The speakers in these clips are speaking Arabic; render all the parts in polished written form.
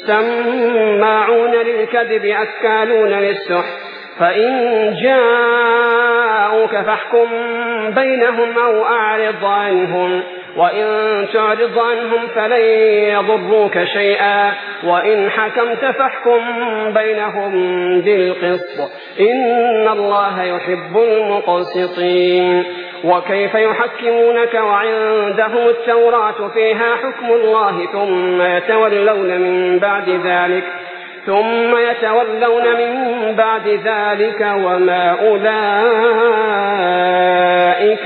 سماعون للكذب أكالون للسحت فإن جاءوك فاحكم بينهم أو أعرض عنهم وإن تعرض عنهم فلن يضروك شيئا وإن حكمت فاحكم بينهم بالقسط إن الله يحب المقسطين. وكيف يحكمونك وعندهم التوراة فيها حكم الله ثم يتولون من بعد ذلك وما أولئك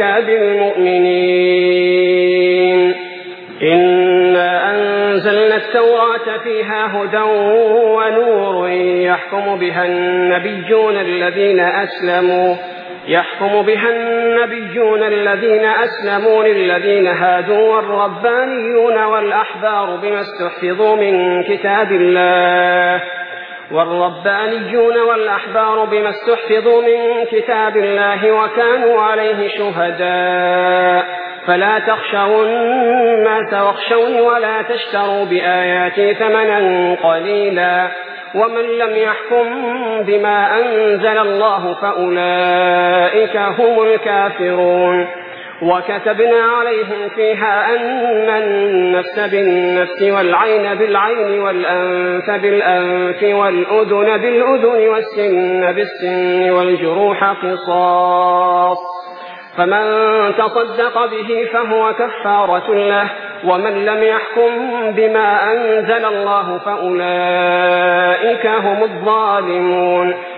بالمؤمنين. إنا أنزلنا التوراة فيها هدى ونور يحكم بها النبيون الذين أسلموا للذين هادوا والربانيون والأحبار بما استحفظوا من كتاب الله وكانوا عليه شهداء فلا تخشوا الناس واخشوني ولا تشتروا بآياتي ثمنا قليلا ومن لم يحكم بما أنزل الله فأولئك هم الكافرون. وكتبنا عليهم فيها أن النفس بالنفس والعين بالعين والأنف بالأنف والأذن بالأذن والسن بالسن والجروح قصاص فمن تصدق به فهو كفارة له ومن لم يحكم بما أنزل الله فأولئك هم الظالمون.